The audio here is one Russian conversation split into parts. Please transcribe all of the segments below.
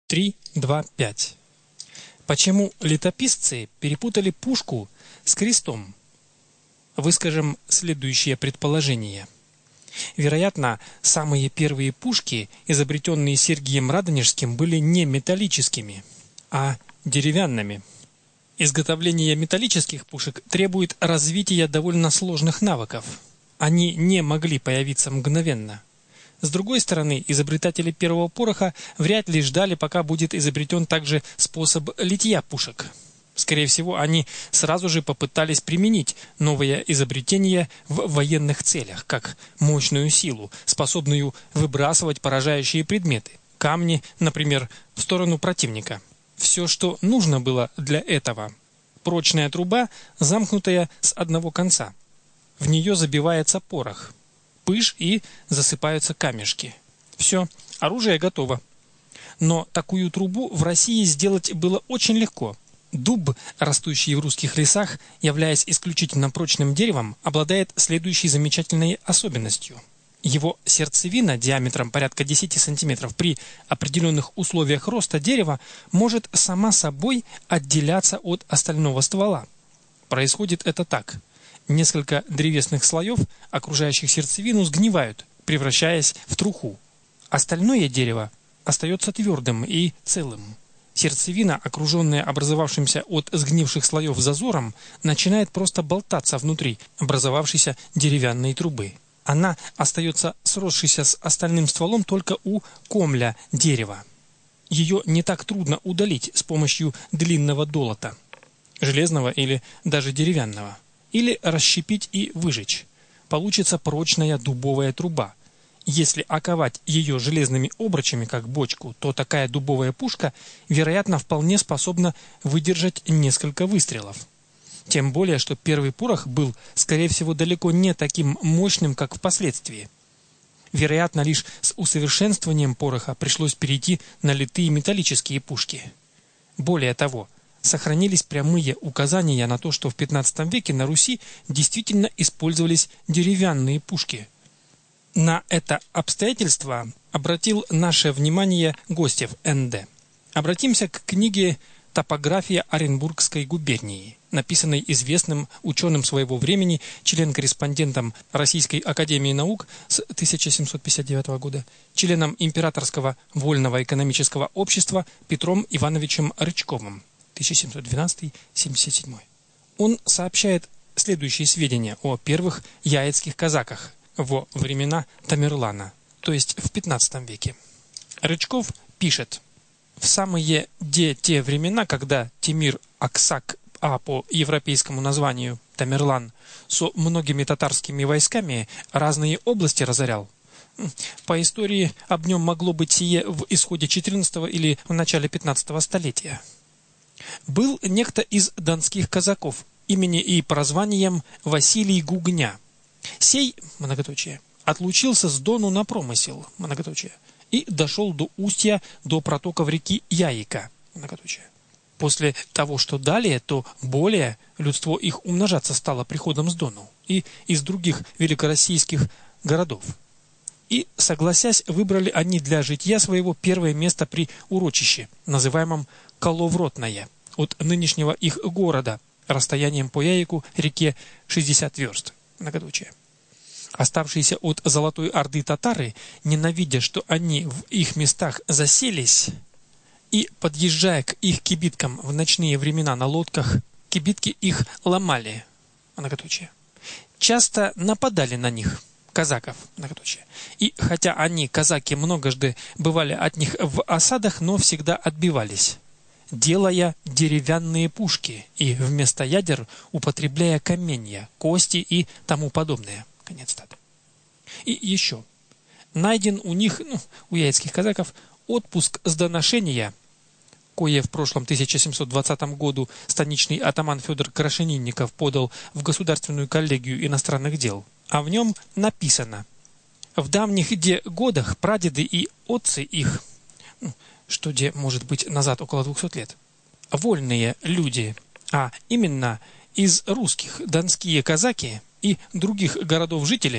3.2.5. Почему летописцы перепутали пушку с крестом? Выскажем следующее предположение. Вероятно, самые первые пушки, изобретенные Сергием Радонежским, были не металлическими, а деревянными. Изготовление металлических пушек требует развития довольно сложных навыков. Они не могли появиться мгновенно. С другой стороны, изобретатели первого пороха вряд ли ждали, пока будет изобретен также способ литья пушек. Скорее всего, они сразу же попытались применить новое изобретение в военных целях, как мощную силу, способную выбрасывать поражающие предметы, камни, например, в сторону противника. Все, что нужно было для этого – прочная труба, замкнутая с одного конца. В нее забивается порох, пыш и засыпаются камешки. Все, оружие готово. Но такую трубу в России сделать было очень легко. Дуб, растущий в русских лесах, являясь исключительно прочным деревом, обладает следующей замечательной особенностью. Его сердцевина диаметром порядка 10 см при определенных условиях роста дерева может сама собой отделяться от остального ствола. Происходит это так. Несколько древесных слоев, окружающих сердцевину, сгнивают, превращаясь в труху. Остальное дерево остается твердым и целым. Сердцевина, окруженная образовавшимся от сгнивших слоев зазором, начинает просто болтаться внутри образовавшейся деревянной трубы. Она остается сросшейся с остальным стволом только у комля дерева. Ее не так трудно удалить с помощью длинного долота, железного или даже деревянного, или расщепить и выжечь. Получится прочная дубовая труба. Если оковать ее железными обручами, как бочку, то такая дубовая пушка, вероятно, вполне способна выдержать несколько выстрелов. Тем более, что первый порох был, скорее всего, далеко не таким мощным, как впоследствии. Вероятно, лишь с усовершенствованием пороха пришлось перейти на литые металлические пушки. Более того, сохранились прямые указания на то, что в XV веке на Руси действительно использовались деревянные пушки. На это обстоятельство обратил наше внимание Гостев Н.Д. Обратимся к книге «Топография Оренбургской губернии», написанной известным ученым своего времени, член-корреспондентом Российской академии наук с 1759 года, членом Императорского вольного экономического общества Петром Ивановичем Рычковым, 1712-77. Он сообщает следующие сведения о первых яицких казаках во времена Тамерлана, то есть в XV веке. Рычков пишет: в самые те времена, когда Тимир Аксак, а по европейскому названию Тамерлан, со многими татарскими войсками разные области разорял. По истории об нем могло быть сие в исходе XIV или в начале XV столетия. Был некто из донских казаков, имени и прозванием Василий Гугня. Сей, многоточие, отлучился с Дону на промысел, многоточие, и дошел до устья, до протоков реки Яика, многоточие. После того, что далее, то более людство их умножаться стало приходом с Дону и из других великороссийских городов. И, согласясь, выбрали они для житья своего первое место при урочище, называемом Коловротное, от нынешнего их города, расстоянием по Яику реке 60 верст, многоточие. Оставшиеся от Золотой Орды татары, ненавидя, что они в их местах заселись, и, подъезжая к их кибиткам в ночные времена на лодках, кибитки их ломали, многоточие. Часто нападали на них, казаков, многоточие. И хотя они, казаки, многожды бывали от них в осадах, но всегда отбивались, делая деревянные пушки и вместо ядер употребляя каменья, кости и тому подобное. Конец цитаты. И еще. Найден у них, у яицких казаков, отпуск с доношения, кое в прошлом 1720 году станичный атаман Федор Крашенинников подал в Государственную коллегию иностранных дел. А в нем написано: в давних годах прадеды и отцы их, что может быть назад около 200 лет, вольные люди, а именно из русских донские казаки и других городов жители,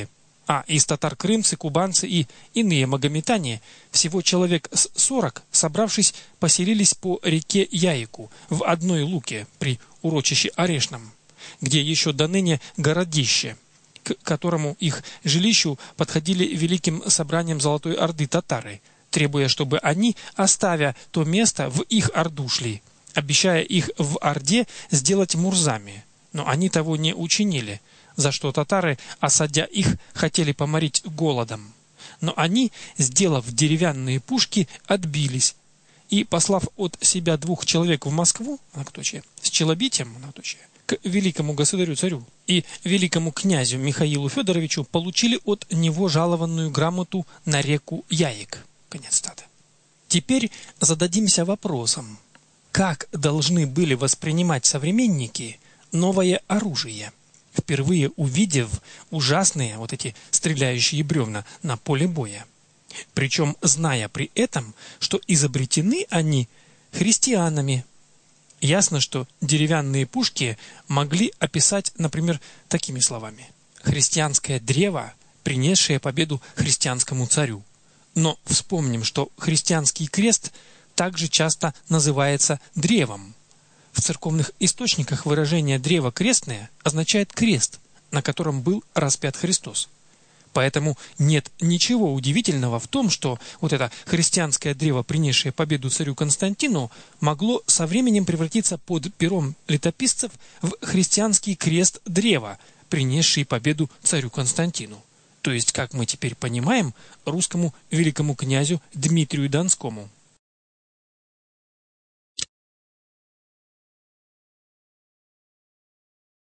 а из татар крымцы, кубанцы и иные магометане, всего человек с 40, собравшись, поселились по реке Яику в одной луке при урочище Орешном, где еще до ныне городище, к которому их жилищу подходили великим собранием Золотой Орды татары, требуя, чтобы они, оставя то место, в их орду шли, обещая их в орде сделать мурзами. Но они того не учинили, за что татары, осадя их, хотели поморить голодом. Но они, сделав деревянные пушки, отбились и, послав от себя 2 человек в Москву, с челобитием, к великому государю-царю и великому князю Михаилу Федоровичу, получили от него жалованную грамоту на реку Яик. Конец цитаты. Теперь зададимся вопросом, как должны были воспринимать современники новое оружие, впервые увидев ужасные вот эти стреляющие бревна на поле боя. Причем зная при этом, что изобретены они христианами. Ясно, что деревянные пушки могли описать, например, такими словами: «Христианское древо, принесшее победу христианскому царю». Но вспомним, что христианский крест также часто называется древом. В церковных источниках выражение «древо крестное» означает крест, на котором был распят Христос. Поэтому нет ничего удивительного в том, что вот это христианское древо, принесшее победу царю Константину, могло со временем превратиться под пером летописцев в христианский крест древа, принесший победу царю Константину. То есть, как мы теперь понимаем, русскому великому князю Дмитрию Донскому.